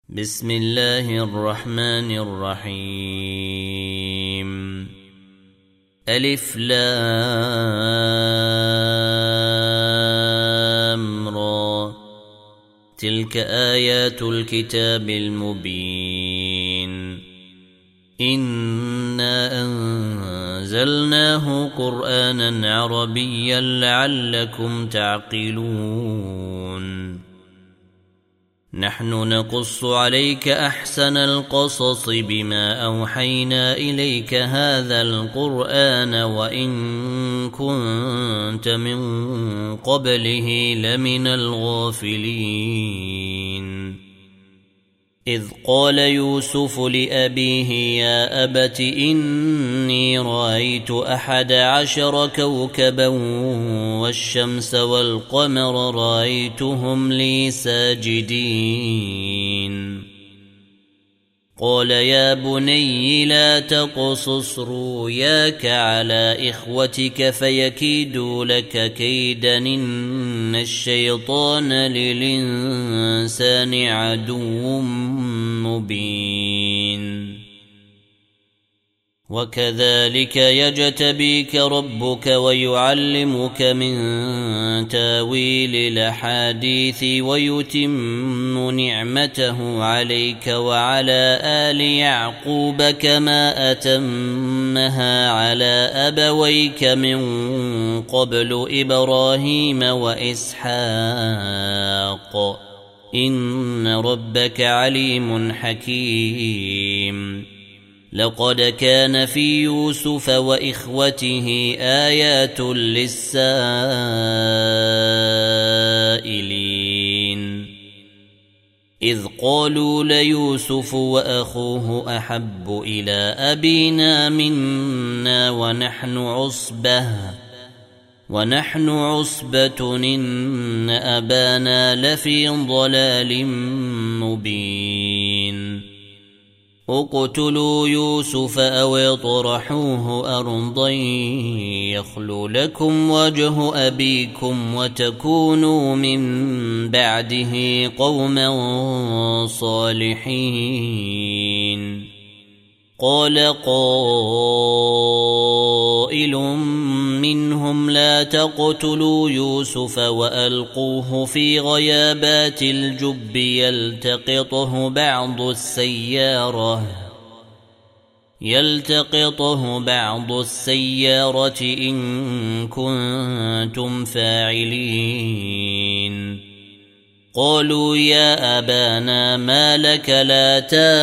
بسم الله الرحمن الرحيم. ألف لام را، تلك آيات الكتاب المبين. إنا أنزلناه قرآنا عربيا لعلكم تعقلون. نحن نقص عليك أحسن القصص بما أوحينا إليك هذا القرآن وإن كنت من قبله لمن الغافلين. إذ قال يوسف لأبيه يا أبت إني رأيت 11 كوكبا والشمس والقمر رأيتهم لي ساجدين. قال يا بني لا تقصص رؤياك على إخوتك فيكيدوا لك كيدا إن الشيطان للإنسان عدو مبين. وكذلك يجتبيك ربك ويعلمك من تاويل الأحاديث ويتم نعمته عليك وعلى آل يعقوب كما أتمها على أبويك من قبل إبراهيم وإسحاق إن ربك عليم حكيم. لقد كان في يوسف وإخوته آيات للسائلين إذ قالوا ليوسف وأخوه أحب إلى أبينا منا ونحن عصبة إن أبانا لفي ضلال مبين. اقتلوا يوسف أو اطرحوه أرضا يخل لكم وجه أبيكم وتكونوا من بعده قوما صالحين. قال قائل منهم لا تقتلوا يوسف وألقوه في غيابات الجب يلتقطه بعض السيارة إن كنتم فاعلين. قالوا يا أبانا ما لك لا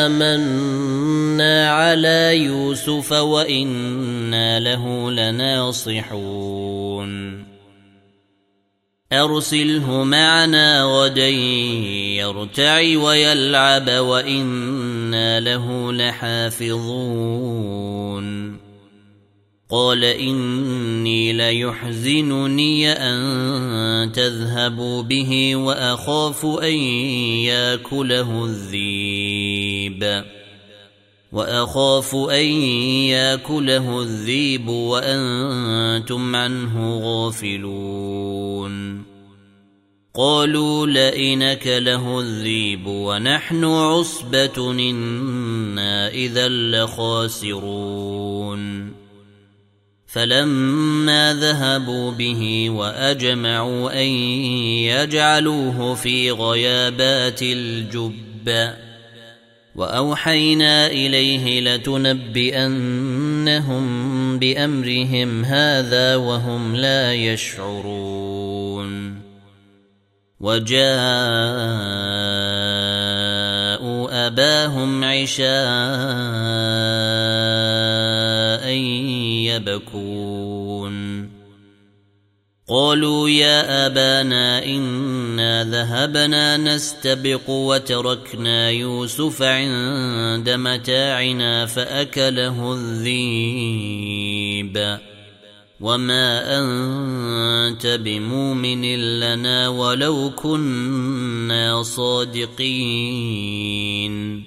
تامنا على يوسف وإنا له لناصحون. أرسله معنا غدا يرتع ويلعب وإنا له لحافظون. قال إني ليحزنني أن تذهبوا به وأخاف أن يأكله الذيب وأنتم عنه غافلون. قالوا لئن أكله الذيب ونحن عصبة إنا إذا لخاسرون. فلما ذهبوا به وأجمعوا أن يجعلوه في غيابات الجب وأوحينا إليه لتنبئنهم بأمرهم هذا وهم لا يشعرون. وجاءوا أباهم عشاء يبكون. قالوا يا أبانا إنا ذهبنا نستبق وتركنا يوسف عند متاعنا فأكله الذيب وما أنت بمؤمن لنا ولو كنا صادقين.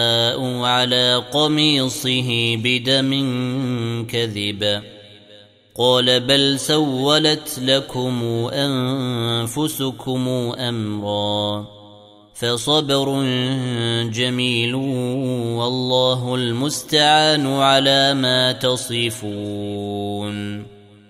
وجاءوا على قميصه بدم كذب قال بل سولت لكم أنفسكم أمرا فصبر جميل والله المستعان على ما تصفون.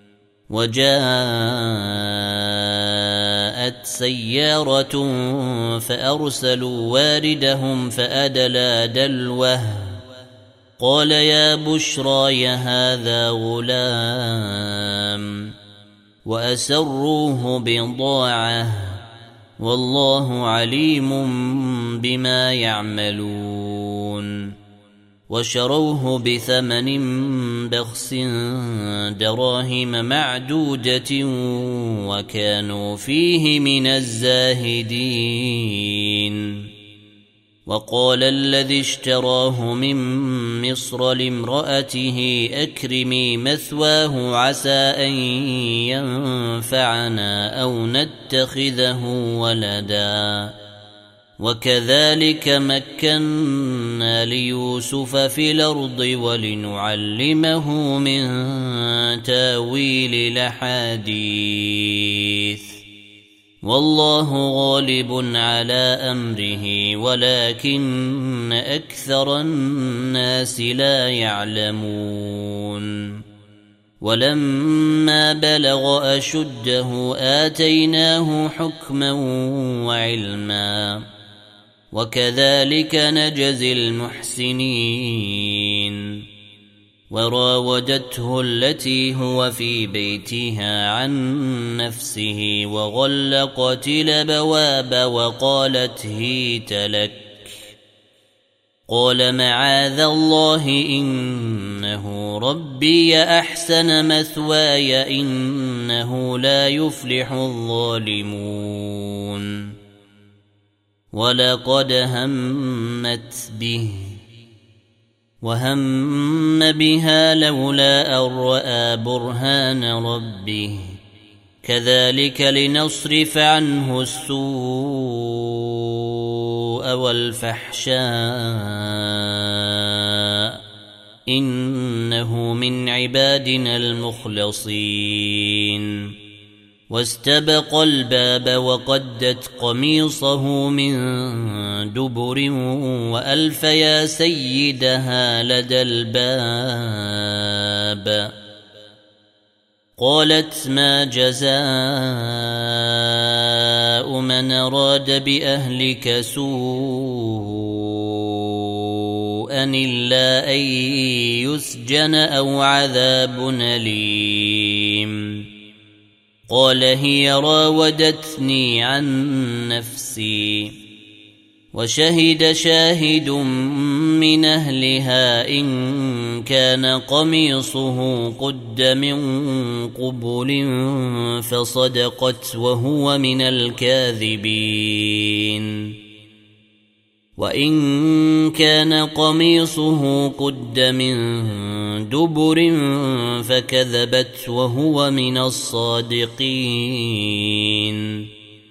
وجاءت سيارة فأرسلوا واردهم فأدلى دلوه قال يا بشرى هذا غلام وأسروه بضاعة والله عليم بما يعملون. وشروه بثمن بخس دراهم معدودة وكانوا فيه من الزاهدين. وقال الذي اشتراه من مصر لامرأته أكرمي مثواه عسى أن ينفعنا أو نتخذه ولدا وكذلك مكنا ليوسف في الأرض ولنعلمه من تاويل الأحاديث والله غالب على أمره ولكن أكثر الناس لا يعلمون. ولما بلغ أشده آتيناه حكما وعلما وكذلك نجزي المحسنين. وراودته التي هو في بيتها عن نفسه وغلقت الأبواب وقالت هيت لك قال معاذ الله إنه ربي أحسن مثواي إنه لا يفلح الظالمون. ولقد همت به وهم بها لولا أن رأى برهان ربه كذلك لنصرف عنه السوء والفحشاء إنه من عبادنا المخلصين. واستبق الباب وقدت قميصه من دبر وألف يا سيدها لدى الباب قالت ما جزاء من أراد بأهلك سوءا إلا أن يسجن أو عذاب أليم. قال هي راودتني عن نفسي وشهد شاهد من أهلها إن كان قميصه قد من قبل فصدقت وهو من الكاذبين وإن كان قميصه قد من دبر فكذبت وهو من الصادقين.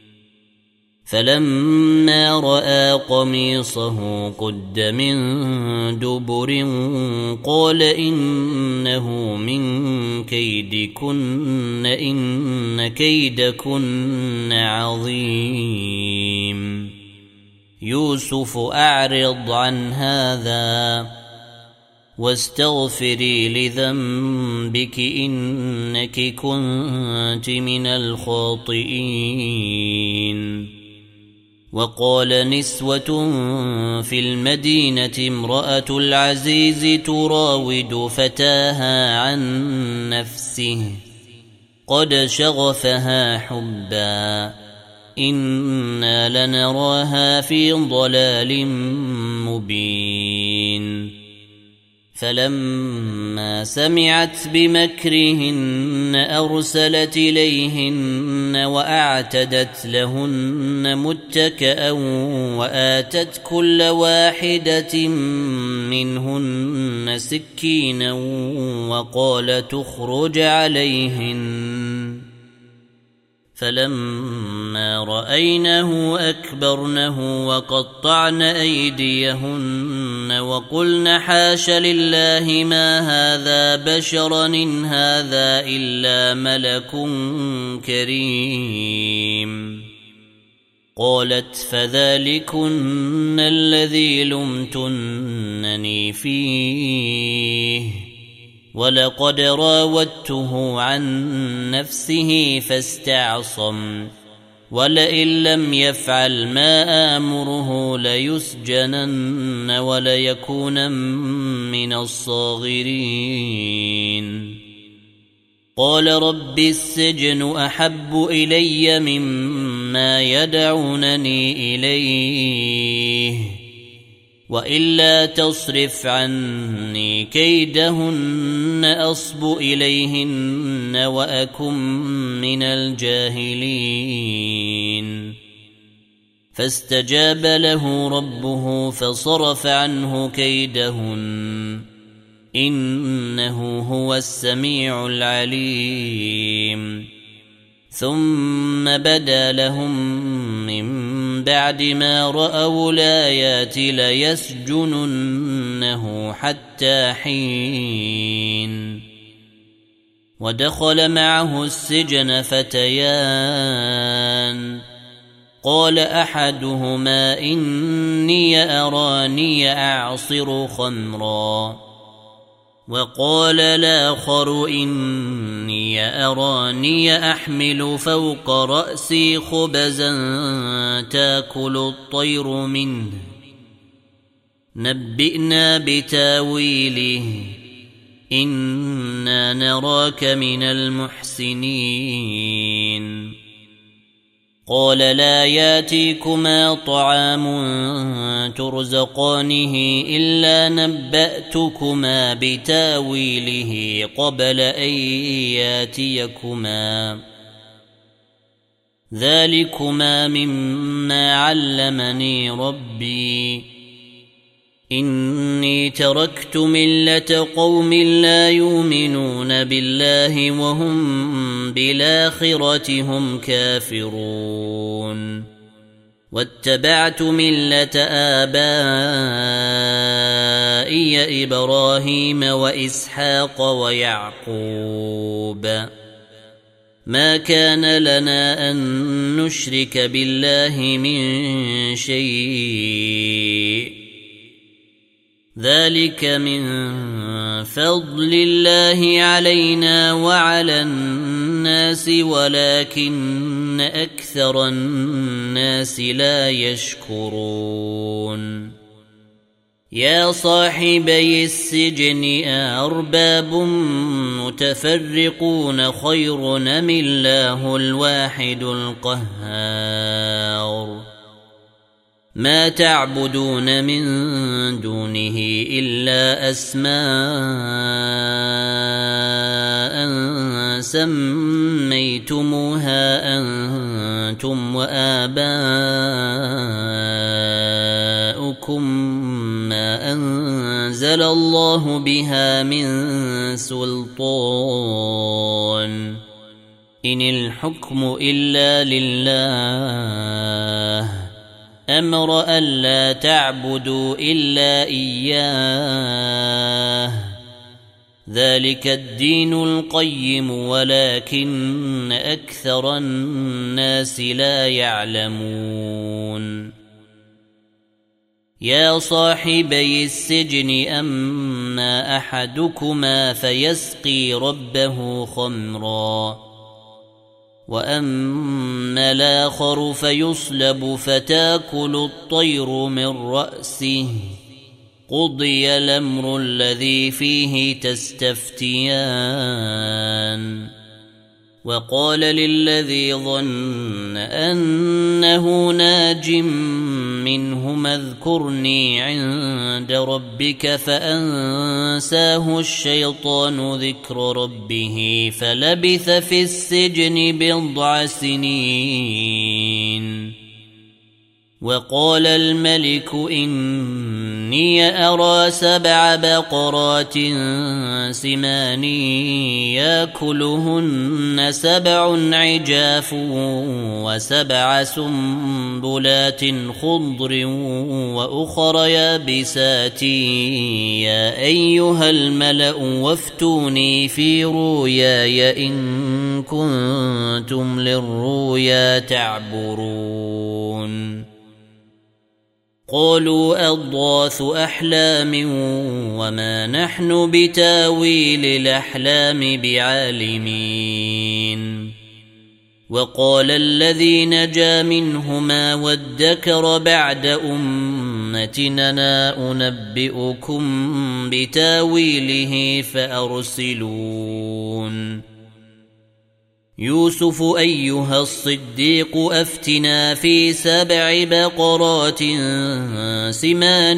فلما رأى قميصه قد من دبر قال إنه من كيدكن إن كيدكن عظيم. يوسف أعرض عن هذا واستغفري لذنبك إنك كنت من الخاطئين. وقال نسوة في المدينة امرأة العزيز تراود فتاها عن نفسه قد شغفها حبا إنا لنراها في ضلال مبين. فلما سمعت بمكرهن أرسلت إليهن وأعتدت لهن متكأ وآتت كل واحدة منهن سكينا وقال تخرج عليهن. فلما رأينه أكبرنه وقطعن أيديهن وقلن حاش لله ما هذا بشرا إن هذا إلا ملك كريم. قالت فذلكن الذي لمتنني فيه ولقد راودته عن نفسه فاستعصم ولئن لم يفعل ما آمره ليسجنن وليكون من الصاغرين. قال رب السجن أحب إلي مما يدعونني إليه وإلا تصرف عني كيدهن أصب إليهن وأكن من الجاهلين. فاستجاب له ربه فصرف عنه كيدهن إنه هو السميع العليم. ثم بدا لهم من بعد ما رأوا الآيات ليسجننه حتى حين. ودخل معه السجن فتيان قال أحدهما إني أراني أعصر خمرا وقال الآخر إني أراني أحمل فوق رأسي خبزا تأكل الطير منه نبئنا بتاويله إنا نراك من المحسنين. قال لا ياتيكما طعام ترزقانه إلا نبأتكما بتاويله قبل أن ياتيكما ذلكما مما علمني ربي إني تركت ملة قوم لا يؤمنون بالله وهم بالآخرة هم كافرون واتبعت ملة آبائي إبراهيم وإسحاق ويعقوب ما كان لنا أن نشرك بالله من شيء ذلك من فضل الله علينا وعلى الناس ولكن أكثر الناس لا يشكرون. يا صاحبي السجن أأرباب متفرقون خير أم الله الواحد القهار ما تعبدون من دونه إلا أسماء سميتموها أنتم وآباؤكم ما أنزل الله بها من سلطان إن الحكم إلا لله أمر ألا تعبدوا إلا إياه ذلك الدين القيم ولكن أكثر الناس لا يعلمون. يا صاحبي السجن أما أحدكما فيسقي ربه خمرا وأما الآخر فيصلب فتاكل الطير من رأسه قضي الأمر الذي فيه تستفتيان. وقال للذي ظن أنه ناج منهما اذكرني عند ربك فأنساه الشيطان ذكر ربه فلبث في السجن 10 سنين وقال الملك إني أرى 7 بقرات سمان يأكلهن 7 عجاف و7 سنبلات خضر وأخر يابسات يا أيها الملأ وافتوني في رؤياي إن كنتم للرؤيا تعبرون قالوا أضغاث أحلام وما نحن بتاويل الأحلام بعالمين وقال الذي نجا منهما وادكر بعد أمتنا أنبئكم بتاويله فأرسلون يوسف أيها الصديق أفتنا في 7 بقرات سمان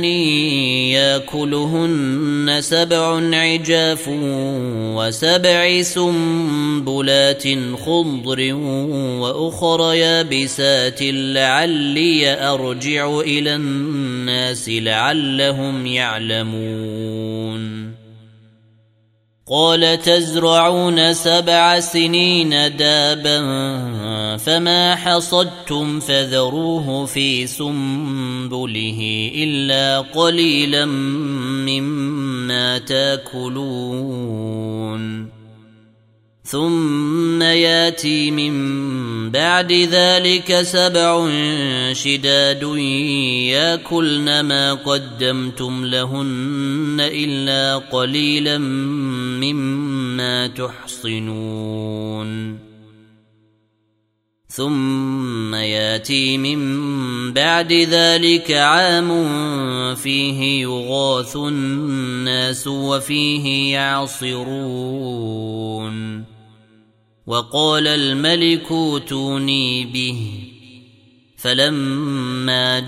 يأكلهن 7 عجاف و7 سنبلات خضر وأخر يابسات لعلي أرجع إلى الناس لعلهم يعلمون قال تزرعون 7 سنين دابا فما حصدتم فذروه في سنبله إلا قليلا مما تاكلون ثم ياتي من بعد ذلك 7 شداد ياكلن ما قدمتم لهن إلا قليلا مما تحصنون ثم ياتي من بعد ذلك عام فيه يغاث الناس وفيه يعصرون وقال الملك ائتوني به فلما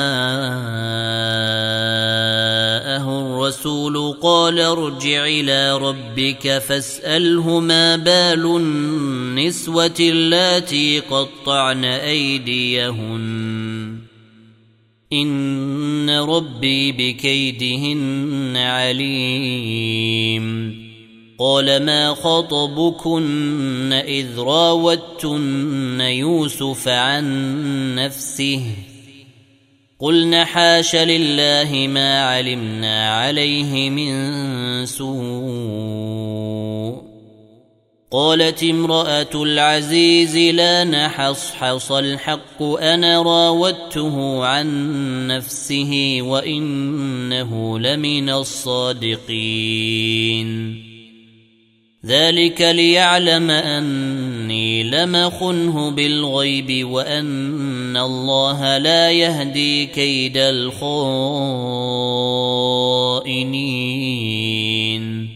جاءه الرسول قال ارجع إلى ربك فاسأله ما بال النسوة اللاتي قطعن أيديهن إن ربي بكيدهن عليم قال ما خطبكن إذ راوتن يوسف عن نفسه قلن حاش لله ما علمنا عليه من سوء قالت امرأة العزيز لا نحصحص الحق أنا راودته عن نفسه وإنه لمن الصادقين ذلك ليعلم أني لم أخنه بالغيب وأن الله لا يهدي كيد الخائنين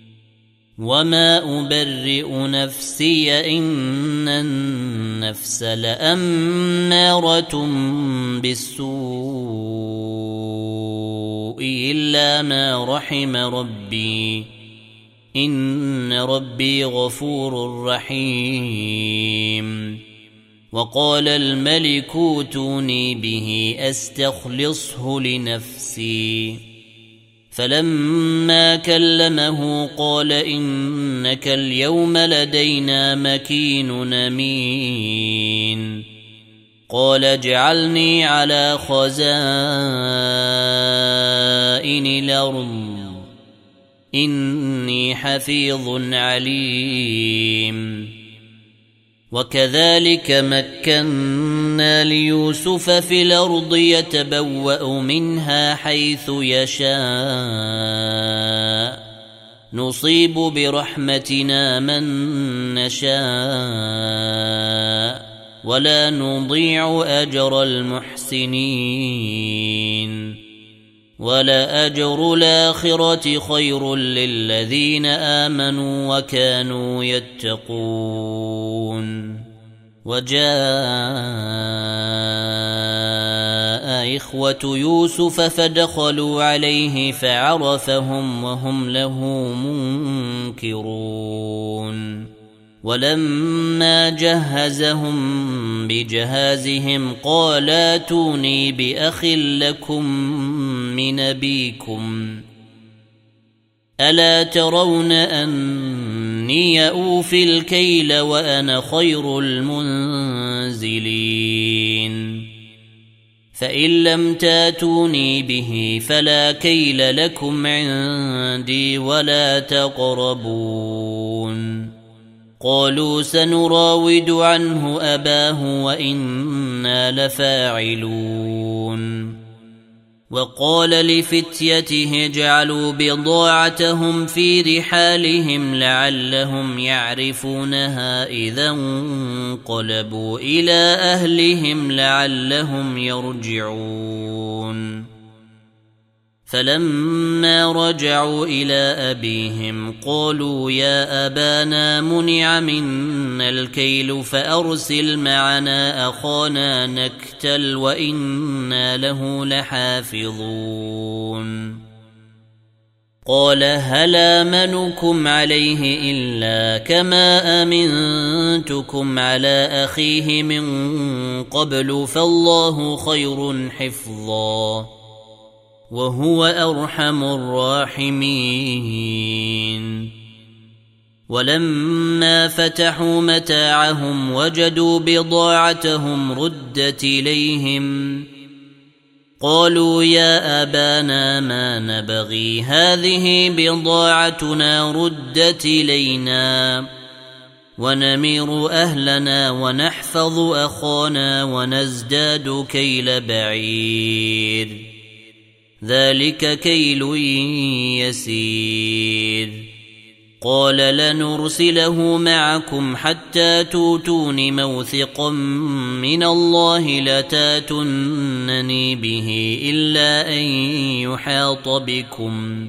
وما أبرئ نفسي إن النفس لأمارة بالسوء إلا ما رحم ربي إن ربي غفور رحيم وقال الملك ائتوني به أستخلصه لنفسي فلما كلمه قال إنك اليوم لدينا مكين أمين قال اجعلني على خزائن الأرض إني حفيظ عليم وكذلك مكنا ليوسف في الأرض يتبوأ منها حيث يشاء نصيب برحمتنا من نشاء ولا نضيع أجر المحسنين ولا أجر الآخرة خير للذين آمنوا وكانوا يتقون وجاء إخوة يوسف فدخلوا عليه فعرفهم وهم له منكرون ولما جهزهم بجهازهم قال ائتوني بأخ لكم من أبيكم ألا ترون أني أوفي الكيل وأنا خير المنزلين فإن لم تاتوني به فلا كيل لكم عندي ولا تقربون قالوا سنراود عنه أباه وإنا لفاعلون وقال لفتيته اجعلوا بضاعتهم في رحالهم لعلهم يعرفونها إذا انقلبوا إلى أهلهم لعلهم يرجعون فلما رجعوا إلى أبيهم قالوا يا أبانا منع منا الكيل فأرسل معنا أخانا نكتل وإنا له لحافظون قال هل آمنكم عليه إلا كما أمنتكم على أخيه من قبل فالله خير حفظا وهو أرحم الراحمين ولما فتحوا متاعهم وجدوا بضاعتهم ردت إليهم قالوا يا أبانا ما نبغي هذه بضاعتنا ردت إلينا ونمير أهلنا ونحفظ أخانا ونزداد كيل بعير ذلك كيل يسير قال لنرسله معكم حتى توتون موثقا من الله لتاتونني به إلا أن يحاط بكم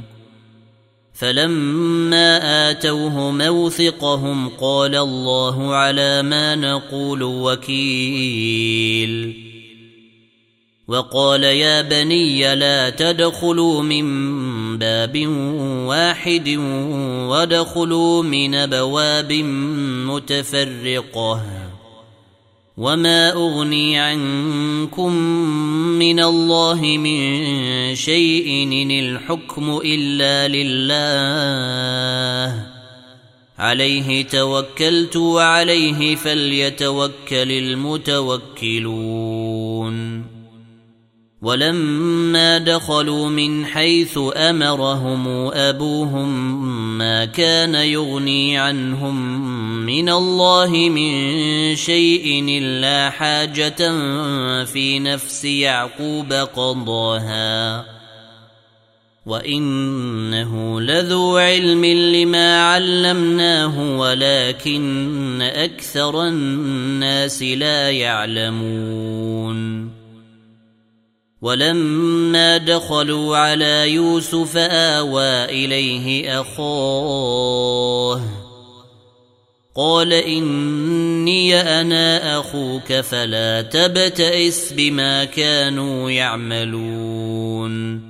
فلما آتوه موثقهم قال الله على ما نقول وكيل وقال يا بني لا تدخلوا من باب واحد وادخلوا من أبواب متفرقة وما أغني عنكم من الله من شيء إن الحكم إلا لله عليه توكلت وعليه فليتوكل المتوكلون ولما دخلوا من حيث أمرهم أبوهم ما كان يغني عنهم من الله من شيء إلا حاجة في نفس يعقوب قضاها وإنه لذو علم لما علمناه ولكن أكثر الناس لا يعلمون ولما دخلوا على يوسف آوى إليه أخاه قال إني أنا أخوك فلا تبتئس بما كانوا يعملون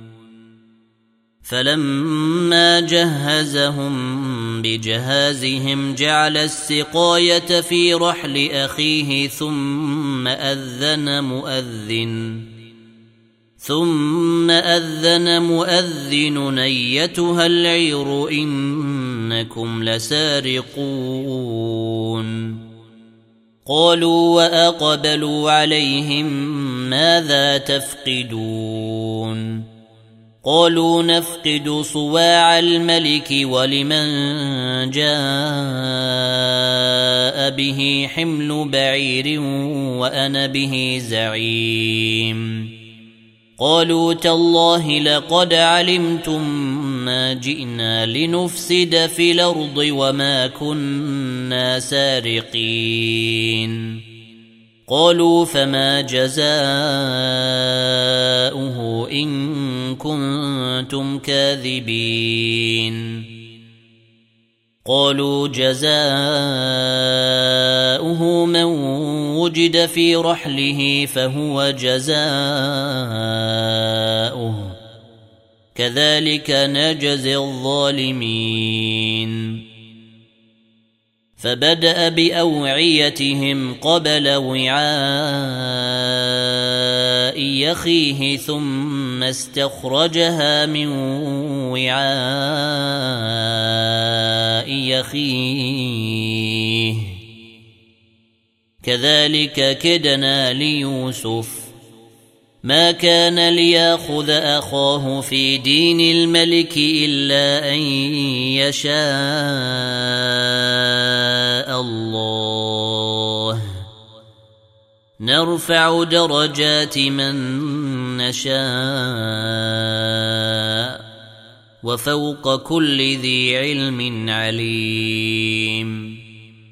فلما جهزهم بجهازهم جعل السقاية في رحل أخيه ثم أذن مؤذن أيتها العير إنكم لسارقون قالوا وأقبلوا عليهم ماذا تفقدون قالوا نفقد صواع الملك ولمن جاء به حمل بعير وأنا به زعيم قالوا تالله لقد علمتم ما جئنا لنفسد في الأرض وما كنا سارقين قالوا فما جزاؤه إن كنتم كاذبين قالوا جزاؤه من وجد في رحله فهو جزاؤه كذلك نجزي الظالمين فبدأ بأوعيتهم قبل وعاء أخيه ثم استخرجها من وعاء أخيه كذلك كدنا ليوسف ما كان ليأخذ أخاه في دين الملك إلا أن يشاء الله نرفع درجات من نشاء وفوق كل ذي علم عليم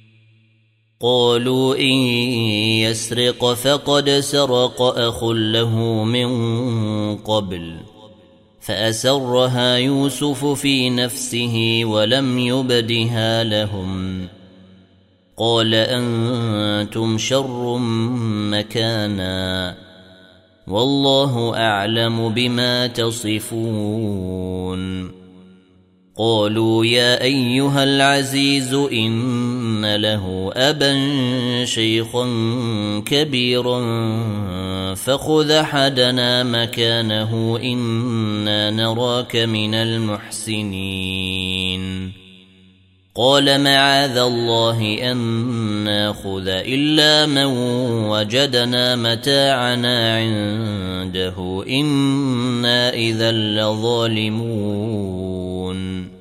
قالوا إن يسرق فقد سرق أخ له من قبل فأسرها يوسف في نفسه ولم يبدها لهم قال أنتم شر مكانا والله أعلم بما تصفون قالوا يا أيها العزيز إن له أبا شيخا كبيرا فخذ أحدنا مكانه إنا نراك من المحسنين قال معاذ الله أن ناخذ إلا من وجدنا متاعنا عنده إنا إذا لظالمون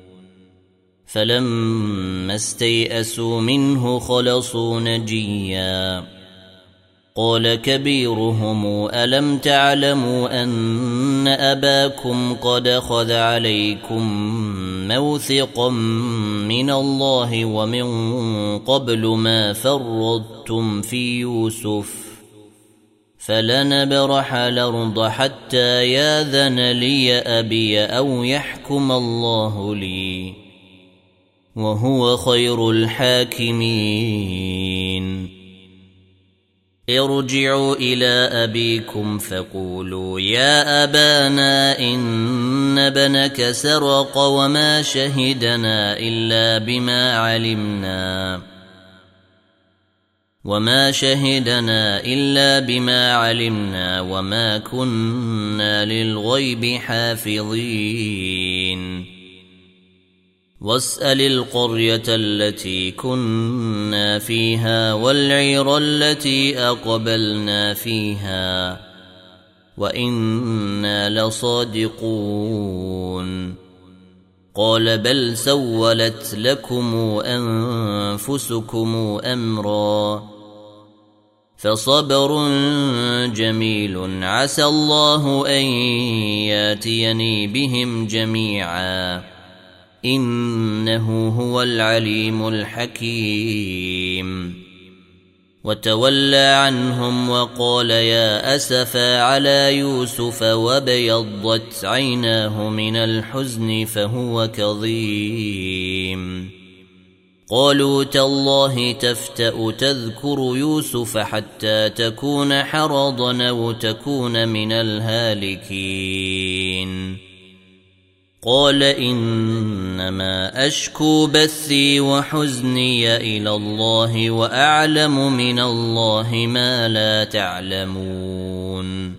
فلما استيئسوا منه خلصوا نجيا قال كبيرهم ألم تعلموا أن أباكم قد أخذ عليكم موثقا من الله ومن قبل ما فرطتم في يوسف فلنبرح الأرض حتى ياذن لي أبي أو يحكم الله لي وهو خير الحاكمين ارجعوا إلى أبيكم فقولوا يا أبانا إن ابنك سرق وما شهدنا إلا بما علمنا وما كنا للغيب حافظين واسأل القرية التي كنا فيها والعير التي أقبلنا فيها وإنا لصادقون قال بل سولت لكم أنفسكم أمرا فصبر جميل عسى الله أن ياتيني بهم جميعا إنه هو العليم الحكيم وتولى عنهم وقال يا أسفا على يوسف وابيضت عيناه من الحزن فهو كظيم قالوا تالله تفتأ تذكر يوسف حتى تكون حرضا أو تكون من الهالكين قال إنما أشكو بثي وحزني إلى الله وأعلم من الله ما لا تعلمون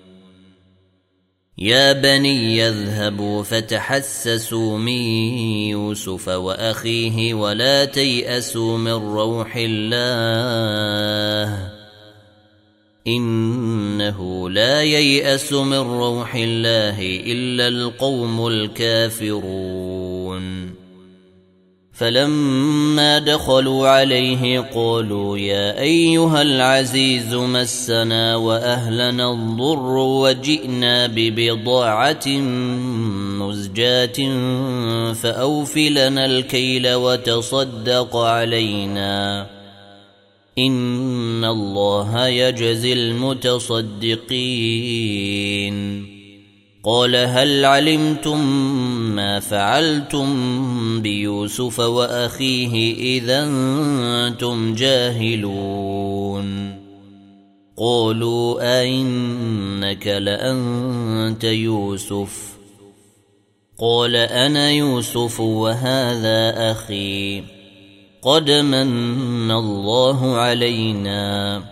يا بني يذهبوا فتحسسوا من يوسف وأخيه ولا تيأسوا من روح الله إنه لا ييأس من روح الله إلا القوم الكافرون فلما دخلوا عليه قالوا يا أيها العزيز مسنا وأهلنا الضر وجئنا ببضاعة مزجاة فأوف لنا الكيل وتصدق علينا إن الله يجزي المتصدقين قال هل علمتم ما فعلتم بيوسف وأخيه إذا أنتم جاهلون قالوا أئنك لأنت يوسف قال أنا يوسف وهذا أخي قد من الله علينا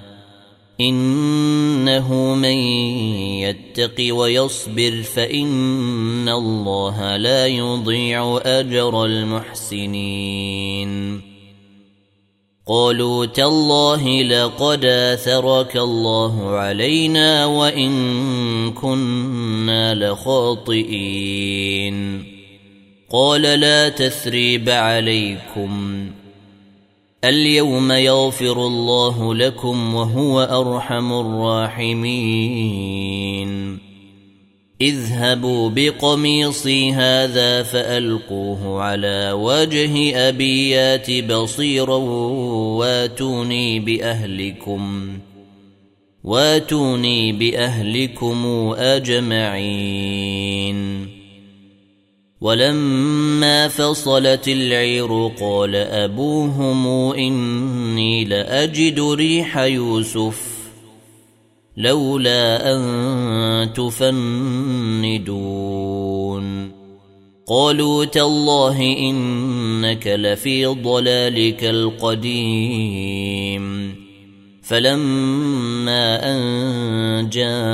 إنه من يتق ويصبر فإن الله لا يضيع أجر المحسنين قالوا تالله لقد آثرك الله علينا وإن كنا لخاطئين قال لا تثريب عليكم اليوم يغفر الله لكم وهو أرحم الراحمين اذهبوا بقميصي هذا فألقوه على وجه أبي يات بصيرا واتوني بأهلكم أجمعين ولما فصلت العير قال أبوهم إني لأجد ريح يوسف لولا أن تفندون قالوا تالله إنك لفي ضلالك القديم فلما أن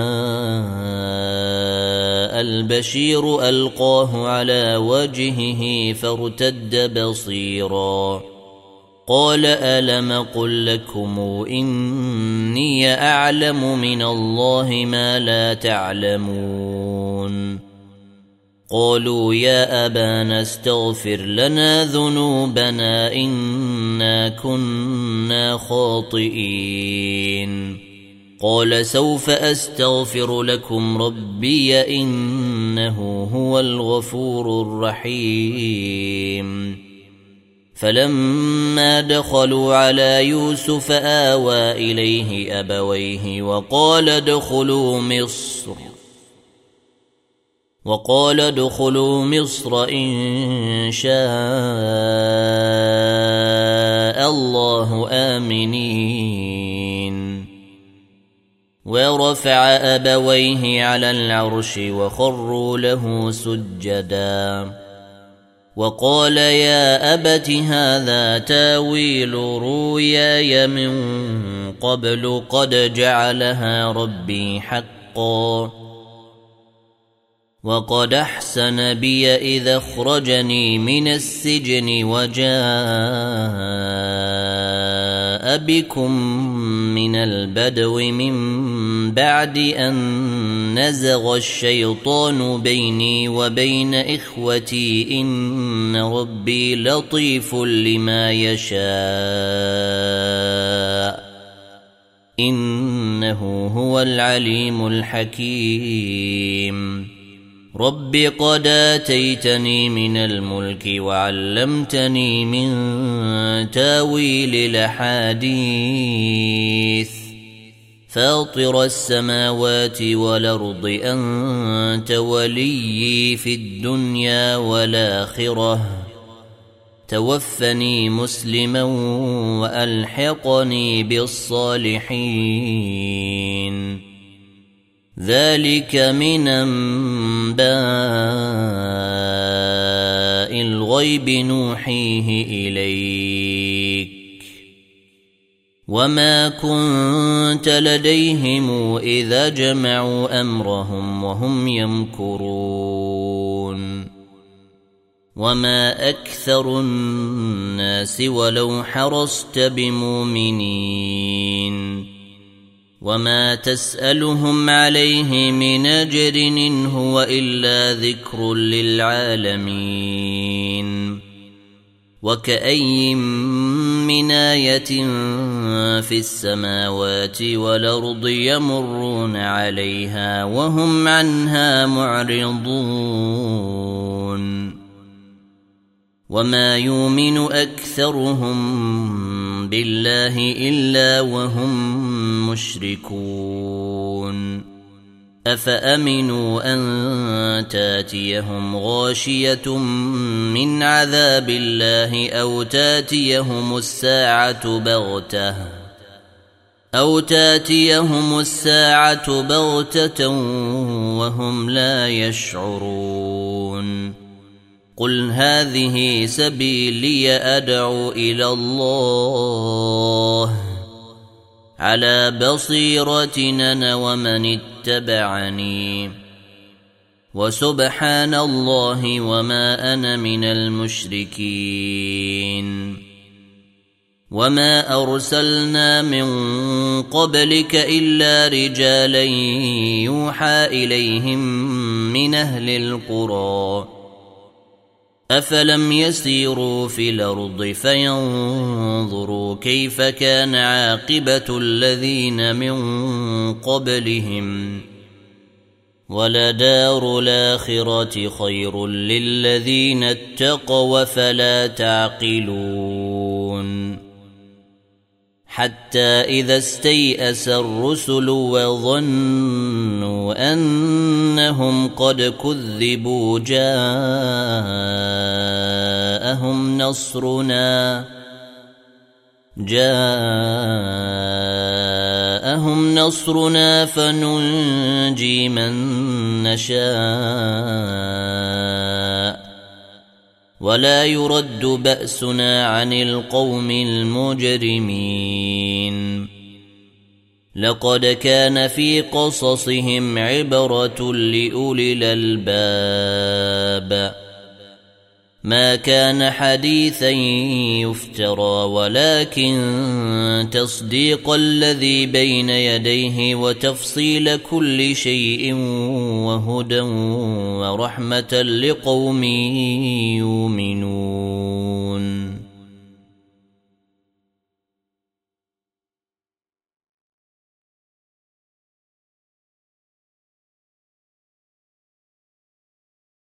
جاء البشير ألقاه على وجهه فارتد بصيرا قال ألم قل لكم إني أعلم من الله ما لا تعلمون قالوا يا أبانا استغفر لنا ذنوبنا إنا كنا خاطئين قال سوف أستغفر لكم ربي إنه هو الغفور الرحيم فلما دخلوا على يوسف آوى إليه أبويه وقال ادخلوا مصر إن شاء الله آمنين ورفع أبويه على العرش وخروا له سجدا وقال يا أبت هذا تاويل رؤياي من قبل قد جعلها ربي حقا وقد أحسن بي إذا أخرجني من السجن وجاء بكم من البدو من بعد أن نزغ الشيطان بيني وبين إخوتي إن ربي لطيف لما يشاء إنه هو العليم الحكيم رب قد آتيتني من الملك وعلمتني من تاويل الأحاديث فاطر السماوات والأرض أنت وليي في الدنيا والآخرة توفني مسلما وألحقني بالصالحين ذلك من أنباء الغيب نوحيه إليك وما كنت لديهم إذا جمعوا أمرهم وهم يمكرون وما أكثر الناس ولو حرصت بمؤمنين وما تسألهم عليه من أجر إن هو إلا ذكر للعالمين وكأي من آية في السماوات والأرض يمرون عليها وهم عنها معرضون وما يؤمن أكثرهم بالله إلا وهم مشركون أفأمنوا أن تاتيهم غاشية من عذاب الله أو تاتيهم الساعة بغتة وهم لا يشعرون قل هذه سبيلي أدعو إلى الله على بصيرة أنا ومن اتبعني وسبحان الله وما أنا من المشركين وما أرسلنا من قبلك إلا رجالا يوحى إليهم من أهل القرى أفلم يسيروا في الأرض فينظروا كيف كان عاقبة الذين من قبلهم ولدار الآخرة خير للذين اتقوا فلا تعقلون حتى إذا استيأس الرسل وظنوا أنهم قد كذبوا جاءهم نصرنا فننجي من نشاء ولا يرد بأسنا عن القوم المجرمين لقد كان في قصصهم عبرة لأولي الألباب ما كان حديثا يفترى ولكن تصديق الذي بين يديه وتفصيل كل شيء وهدى ورحمة لقوم يؤمنون